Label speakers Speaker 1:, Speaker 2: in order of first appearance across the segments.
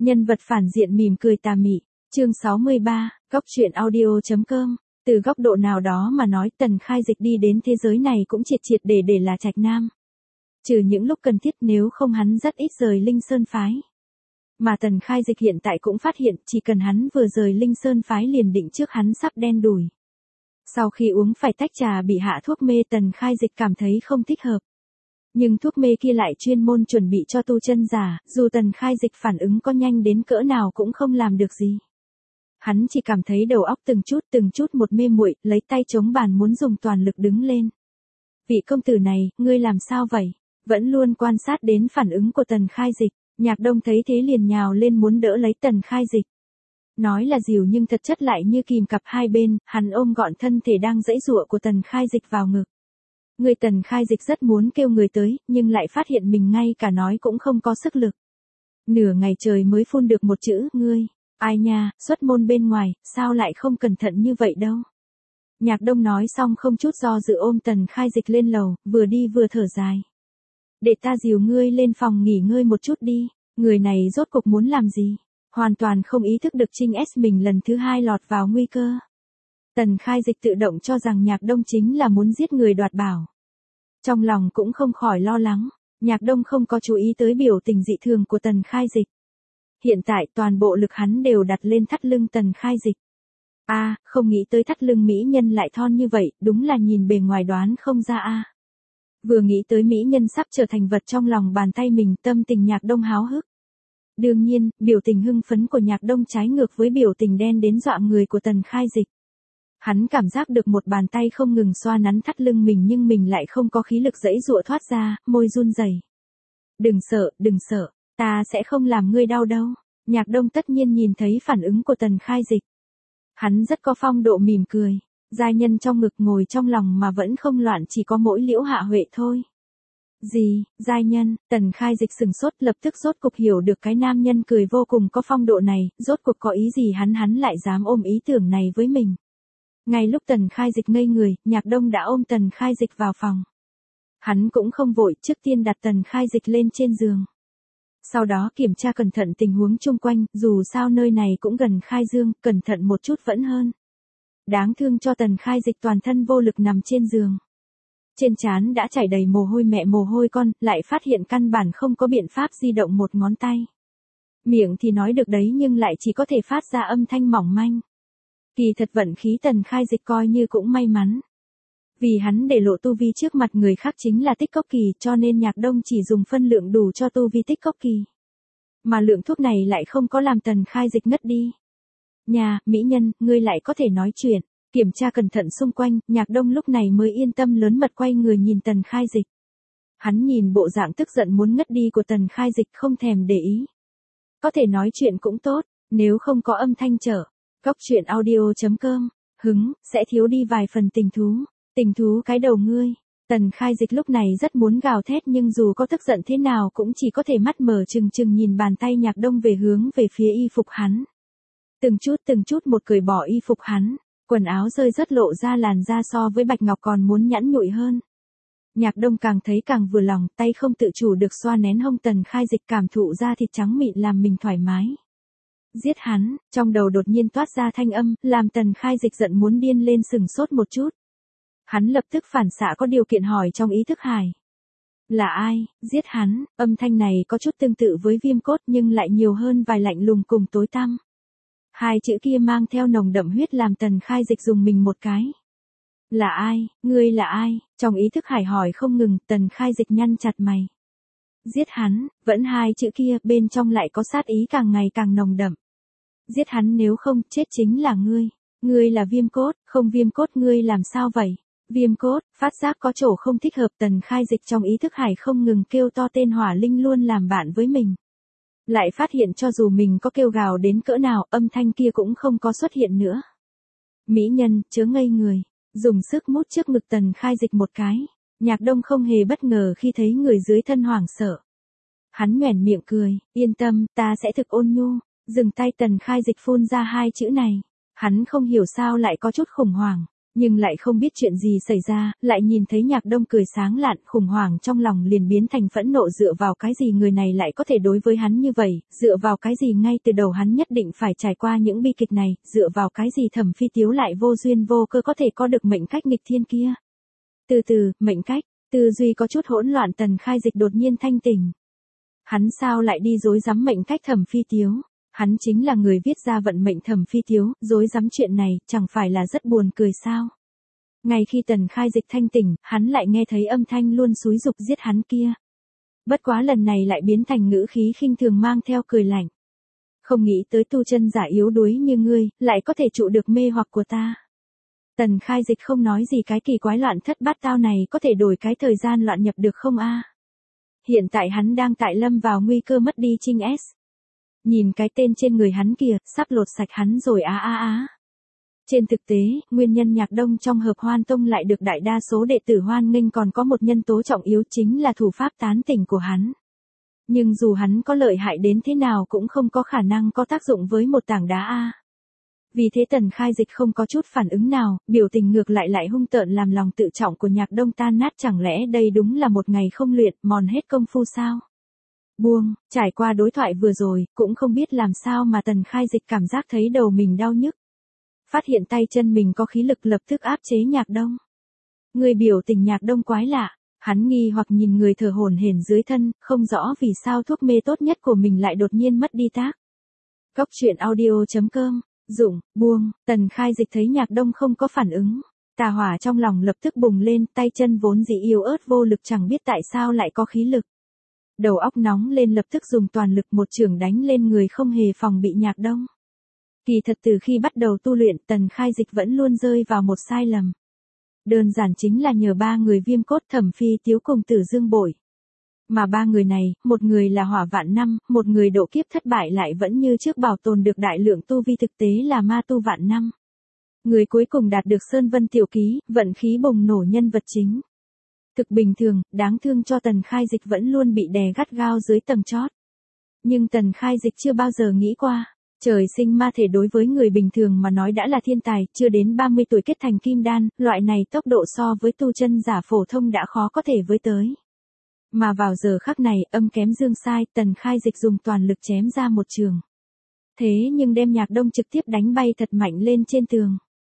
Speaker 1: Nhân vật phản diện mỉm cười tà mị. Chương 63, góc truyện audio.com. Từ góc độ nào đó mà nói, Tần Khai Dịch đi đến thế giới này cũng triệt triệt để là Trạch Nam. Trừ những lúc cần thiết, nếu không hắn rất ít rời Linh Sơn phái. Mà Tần Khai Dịch hiện tại cũng phát hiện, chỉ cần hắn vừa rời Linh Sơn phái liền định trước hắn sắp đen đủi. Sau khi uống phải tách trà bị hạ thuốc mê, Tần Khai Dịch cảm thấy không thích hợp. Nhưng thuốc mê kia lại chuyên môn chuẩn bị cho tu chân giả, dù Tần Khai Dịch phản ứng có nhanh đến cỡ nào cũng không làm được gì. Hắn chỉ cảm thấy đầu óc từng chút một mê muội, lấy tay chống bàn muốn dùng toàn lực đứng lên. Vị công tử này, ngươi làm sao vậy? Vẫn luôn quan sát đến phản ứng của Tần Khai Dịch, Nhạc Đông thấy thế liền nhào lên muốn đỡ lấy Tần Khai Dịch. Nói là dìu nhưng thật chất lại như kìm cặp hai bên, hắn ôm gọn thân thể đang giãy giụa của Tần Khai Dịch vào ngực. Người Tần Khai Dịch rất muốn kêu người tới, nhưng lại phát hiện mình ngay cả nói cũng không có sức lực. Nửa ngày trời mới phun được một chữ, ngươi. Ai nha, xuất môn bên ngoài, sao lại không cẩn thận như vậy đâu. Nhạc Đông nói xong không chút do dự ôm Tần Khai Dịch lên lầu, vừa đi vừa thở dài. Để ta dìu ngươi lên phòng nghỉ ngơi một chút đi, người này rốt cuộc muốn làm gì? Hoàn toàn không ý thức được Trinh S mình lần thứ hai lọt vào nguy cơ. Tần Khai Dịch tự động cho rằng Nhạc Đông chính là muốn giết người đoạt bảo. Trong lòng cũng không khỏi lo lắng, Nhạc Đông không có chú ý tới biểu tình dị thường của Tần Khai Dịch. Hiện tại toàn bộ lực hắn đều đặt lên thắt lưng Tần Khai Dịch. Không nghĩ tới thắt lưng mỹ nhân lại thon như vậy, đúng là nhìn bề ngoài đoán không ra Vừa nghĩ tới mỹ nhân sắp trở thành vật trong lòng bàn tay mình, tâm tình Nhạc Đông háo hức. Đương nhiên, biểu tình hưng phấn của Nhạc Đông trái ngược với biểu tình đen đến dọa người của Tần Khai Dịch. Hắn cảm giác được một bàn tay không ngừng xoa nắn thắt lưng mình nhưng mình lại không có khí lực giãy giụa thoát ra, môi run rẩy. Đừng sợ, ta sẽ không làm ngươi đau đâu. Nhạc Đông tất nhiên nhìn thấy phản ứng của Tần Khai Dịch. Hắn rất có phong độ mỉm cười, giai nhân trong ngực ngồi trong lòng mà vẫn không loạn, chỉ có mỗi Liễu Hạ Huệ thôi. Gì, giai nhân? Tần Khai Dịch sừng sốt, lập tức rốt cục hiểu được cái nam nhân cười vô cùng có phong độ này, rốt cuộc có ý gì hắn lại dám ôm ý tưởng này với mình. Ngay lúc Tần Khai Dịch ngây người, Nhạc Đông đã ôm Tần Khai Dịch vào phòng. Hắn cũng không vội, trước tiên đặt Tần Khai Dịch lên trên giường. Sau đó kiểm tra cẩn thận tình huống chung quanh, dù sao nơi này cũng gần Khai Dương, cẩn thận một chút vẫn hơn. Đáng thương cho Tần Khai Dịch toàn thân vô lực nằm trên giường. Trên trán đã chảy đầy mồ hôi mẹ mồ hôi con, lại phát hiện căn bản không có biện pháp di động một ngón tay. Miệng thì nói được đấy nhưng lại chỉ có thể phát ra âm thanh mỏng manh. Kỳ thật vận khí Tần Khai Dịch coi như cũng may mắn. Vì hắn để lộ tu vi trước mặt người khác chính là tích cốc kỳ, cho nên Nhạc Đông chỉ dùng phân lượng đủ cho tu vi tích cốc kỳ. Mà lượng thuốc này lại không có làm Tần Khai Dịch ngất đi. Nhà, mỹ nhân, ngươi lại có thể nói chuyện. Kiểm tra cẩn thận xung quanh, Nhạc Đông lúc này mới yên tâm lớn mật quay người nhìn Tần Khai Dịch. Hắn nhìn bộ dạng tức giận muốn ngất đi của Tần Khai Dịch không thèm để ý. Có thể nói chuyện cũng tốt, nếu không có âm thanh trở. Góc truyện audio.com, sẽ thiếu đi vài phần tình thú. Tình thú cái đầu ngươi. Tần Khai Dịch lúc này rất muốn gào thét nhưng dù có tức giận thế nào cũng chỉ có thể mắt mở trừng nhìn bàn tay Nhạc Đông hướng về phía y phục hắn. Từng chút một cởi bỏ y phục hắn, quần áo rơi rất lộ ra làn da so với bạch ngọc còn muốn nhẵn nhụi hơn. Nhạc Đông càng thấy càng vừa lòng, tay không tự chủ được xoa nén hông Tần Khai Dịch, cảm thụ da thịt trắng mịn làm mình thoải mái. Giết hắn, trong đầu đột nhiên toát ra thanh âm, làm Tần Khai Dịch giận muốn điên lên, sừng sốt một chút. Hắn lập tức phản xạ có điều kiện hỏi trong ý thức hải. Là ai, giết hắn? Âm thanh này có chút tương tự với Viêm Cốt nhưng lại nhiều hơn vài lạnh lùng cùng tối tăm. Hai chữ kia mang theo nồng đậm huyết làm Tần Khai Dịch dùng mình một cái. Là ai, ngươi là ai? Trong ý thức hải hỏi không ngừng, Tần Khai Dịch nhăn chặt mày. Giết hắn, vẫn hai chữ kia, bên trong lại có sát ý càng ngày càng nồng đậm. Giết hắn, nếu không, chết chính là ngươi. Ngươi là Viêm Cốt, không Viêm Cốt ngươi làm sao vậy? Viêm Cốt, phát giác có chỗ không thích hợp, Tần Khai Dịch trong ý thức hải không ngừng kêu to tên hỏa linh luôn làm bạn với mình. Lại phát hiện cho dù mình có kêu gào đến cỡ nào, âm thanh kia cũng không có xuất hiện nữa. Mỹ nhân, chớ ngây người, dùng sức mút trước ngực Tần Khai Dịch một cái. Nhạc Đông không hề bất ngờ khi thấy người dưới thân hoảng sợ. Hắn nhoẻn miệng cười, yên tâm, ta sẽ thực ôn nhu. Dừng tay, Tần Khai Dịch phun ra hai chữ này. Hắn không hiểu sao lại có chút khủng hoảng. Nhưng lại không biết chuyện gì xảy ra, lại nhìn thấy Nhạc Đông cười sáng lạn, khủng hoảng trong lòng liền biến thành phẫn nộ, dựa vào cái gì người này lại có thể đối với hắn như vậy, dựa vào cái gì ngay từ đầu hắn nhất định phải trải qua những bi kịch này, dựa vào cái gì Thẩm Phi Tiếu lại vô duyên vô cơ có thể có được mệnh cách nghịch thiên kia. Từ từ, mệnh cách, tư duy có chút hỗn loạn, Tần Khai Dịch đột nhiên thanh tỉnh. Hắn sao lại đi rối rắm mệnh cách Thẩm Phi Tiếu? Hắn chính là người viết ra vận mệnh Thẩm Phi Tiếu, rối rắm chuyện này, chẳng phải là rất buồn cười sao? Ngay khi Tần Khai Dịch thanh tỉnh, hắn lại nghe thấy âm thanh luôn xúi giục giết hắn kia. Bất quá lần này lại biến thành ngữ khí khinh thường mang theo cười lạnh. Không nghĩ tới tu chân giả yếu đuối như ngươi, lại có thể trụ được mê hoặc của ta. Tần Khai Dịch không nói gì, cái kỳ quái loạn thất bát tao này có thể đổi cái thời gian loạn nhập được không a? Hiện tại hắn đang tại lâm vào nguy cơ mất đi Trinh S. Nhìn cái tên trên người hắn kìa, sắp lột sạch hắn rồi á á á. Trên thực tế, nguyên nhân Nhạc Đông trong Hợp Hoan Tông lại được đại đa số đệ tử hoan nghênh còn có một nhân tố trọng yếu, chính là thủ pháp tán tỉnh của hắn. Nhưng dù hắn có lợi hại đến thế nào cũng không có khả năng có tác dụng với một tảng đá a. Vì thế Tần Khai Dịch không có chút phản ứng nào, biểu tình ngược lại hung tợn, làm lòng tự trọng của Nhạc Đông tan nát. Chẳng lẽ đây đúng là một ngày không luyện, mòn hết công phu sao? Buông, trải qua đối thoại vừa rồi, cũng không biết làm sao mà Tần Khai Dịch cảm giác thấy đầu mình đau nhức. Phát hiện tay chân mình có khí lực lập tức áp chế Nhạc Đông. Người biểu tình Nhạc Đông quái lạ, hắn nghi hoặc nhìn người thở hổn hển dưới thân, không rõ vì sao thuốc mê tốt nhất của mình lại đột nhiên mất đi tác. Góc truyện audio.com, Dụng, buông, Tần Khai Dịch thấy Nhạc Đông không có phản ứng. Tà hỏa trong lòng lập tức bùng lên, tay chân vốn dĩ yếu ớt vô lực chẳng biết tại sao lại có khí lực. Đầu óc nóng lên, lập tức dùng toàn lực một chưởng đánh lên người, không hề phòng bị Nhạc Đông. Kỳ thật từ khi bắt đầu tu luyện, Tần Khai Dịch vẫn luôn rơi vào một sai lầm. Đơn giản chính là nhờ ba người Viêm Cốt, Thẩm Phi Tiếu cùng Tử Dương Bội. Mà ba người này, một người là hỏa vạn năm, một người độ kiếp thất bại lại vẫn như trước bảo tồn được đại lượng tu vi, thực tế là ma tu vạn năm. Người cuối cùng đạt được Sơn Vân Tiểu Ký, vận khí bùng nổ nhân vật chính. Thực bình thường, đáng thương cho Tần Khai Dịch vẫn luôn bị đè gắt gao dưới tầng chót. Nhưng Tần Khai Dịch chưa bao giờ nghĩ qua, trời sinh ma thể đối với người bình thường mà nói đã là thiên tài, chưa đến 30 tuổi kết thành kim đan, loại này tốc độ so với tu chân giả phổ thông đã khó có thể với tới. Mà vào giờ khắc này, âm kém dương sai, Tần Khai Dịch dùng toàn lực chém ra một trường. Thế nhưng đem Nhạc Đông trực tiếp đánh bay thật mạnh lên trên tường.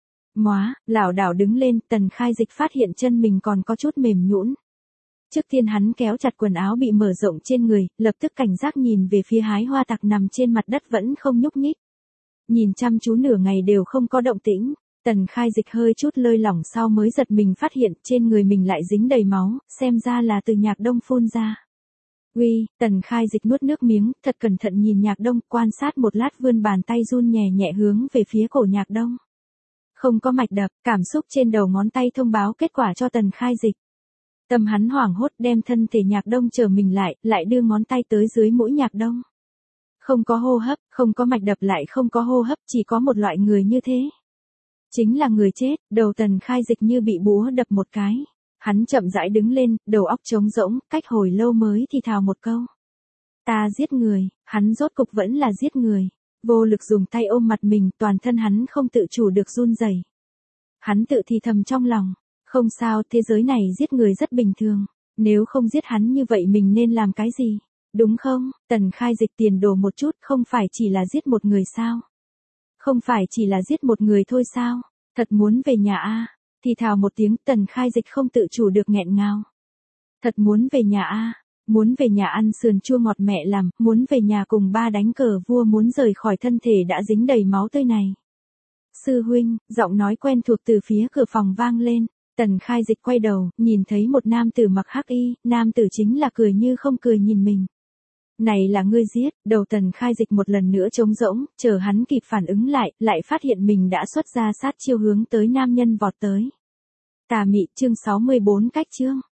Speaker 1: Móa, lảo đảo đứng lên, Tần Khai Dịch phát hiện chân mình còn có chút mềm nhũn. Trước tiên hắn kéo chặt quần áo bị mở rộng trên người, lập tức cảnh giác nhìn về phía Hái Hoa Tặc nằm trên mặt đất vẫn không nhúc nhích. Nhìn chăm chú nửa ngày đều không có động tĩnh, Tần Khai Dịch hơi chút lơi lỏng sau mới giật mình phát hiện trên người mình lại dính đầy máu, xem ra là từ Nhạc Đông phun ra. Uy, Tần Khai Dịch nuốt nước miếng, thật cẩn thận nhìn Nhạc Đông, quan sát một lát vươn bàn tay run nhẹ nhẹ hướng về phía cổ Nhạc Đông. Không có mạch đập, cảm xúc trên đầu ngón tay thông báo kết quả cho Tần Khai Dịch. Tâm hắn hoảng hốt, đem thân thể Nhạc Đông trở mình lại đưa ngón tay tới dưới mũi Nhạc Đông. Không có hô hấp, không có mạch đập, lại không có hô hấp, chỉ có một loại người như thế. Chính là người chết. Đầu Tần Khai Dịch như bị búa đập một cái. Hắn chậm rãi đứng lên, đầu óc trống rỗng, cách hồi lâu mới thì thào một câu. Ta giết người, hắn rốt cục vẫn là giết người. Vô lực dùng tay ôm mặt mình, toàn thân hắn không tự chủ được run rẩy. Hắn tự thì thầm trong lòng. Không sao, thế giới này giết người rất bình thường. Nếu không giết hắn như vậy mình nên làm cái gì? Đúng không? Tần Khai Dịch tiền đồ một chút, không phải chỉ là giết một người sao? Không phải chỉ là giết một người thôi sao? Thật muốn về nhà a. Thì thào một tiếng, Tần Khai Dịch không tự chủ được nghẹn ngào. Thật muốn về nhà a. Muốn về nhà ăn sườn chua ngọt mẹ làm, muốn về nhà cùng ba đánh cờ vua, muốn rời khỏi thân thể đã dính đầy máu tươi này. Sư huynh, giọng nói quen thuộc từ phía cửa phòng vang lên. Tần Khai Dịch quay đầu, nhìn thấy một nam tử mặc hắc y, nam tử chính là cười như không cười nhìn mình. Này là ngươi giết, đầu Tần Khai Dịch một lần nữa trống rỗng, chờ hắn kịp phản ứng lại phát hiện mình đã xuất ra sát chiêu hướng tới nam nhân vọt tới. Tà mị, chương 64, cách chương.